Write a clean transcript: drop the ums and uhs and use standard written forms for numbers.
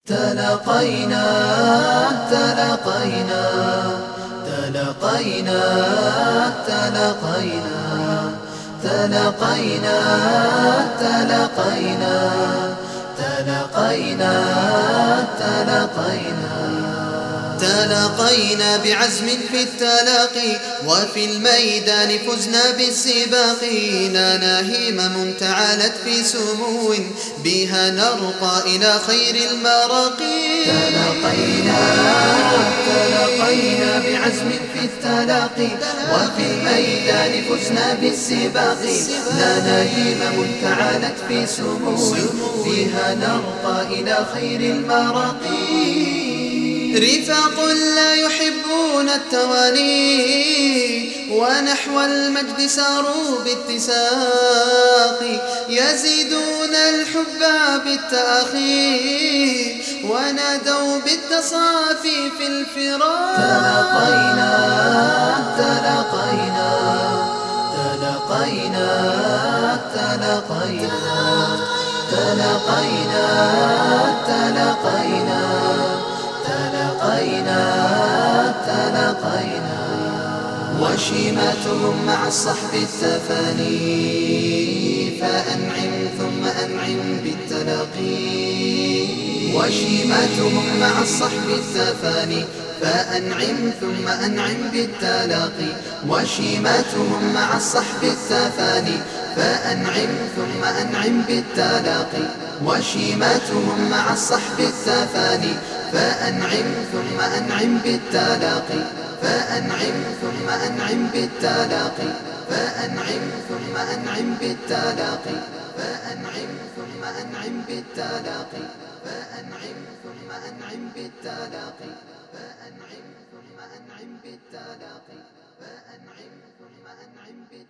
تلاقينا تلاقينا تلاقينا تلاقينا تلاقينا تلاقينا تلاقينا تلاقينا تلاقينا بعزم في التلاقي، وفي الميدان فزنا بالسباق. لنا همم تعالت في سمو، بها نرقى إلى خير المراقي. تلاقينا بعزم في التلاقي، وفي الميدان فزنا بالسباق. لنا همم تعالت في سمو، بها نرقى إلى خير المراقي. رفاق لا يحبون التواني، ونحو المجد ساروا باتساق. يزيدون الحب بالتأخي، ونادوا بالتصافي في الفراق. تلاقينا تلاقينا تلاقينا تلاقينا تلاقينا تلاقينا تلاقينا. وشيمتهم مع الصحب التفاني، فأنعم ثم أنعم بالتلاقي. وشيمتهم مع الصحب التفاني، فأنعم ثم أنعم بالتلاقي. وشيمتهم مع الصحب التفاني، فأنعم ثم أنعم بالتلاقي. وشيمتهم مع الصحب التفاني، فأنعم ثم أنعم بالتلاقي. فأنعم ثم أنعم بالتلاقي. فأنعم ثم أنعم بالتلاقي. فأنعم ثم أنعم بالتلاقي. فأنعم ثم أنعم بالتلاقي. فأنعم ثم أنعم بالتلاقي. فأنعم ثم أنعم بالتلاقي.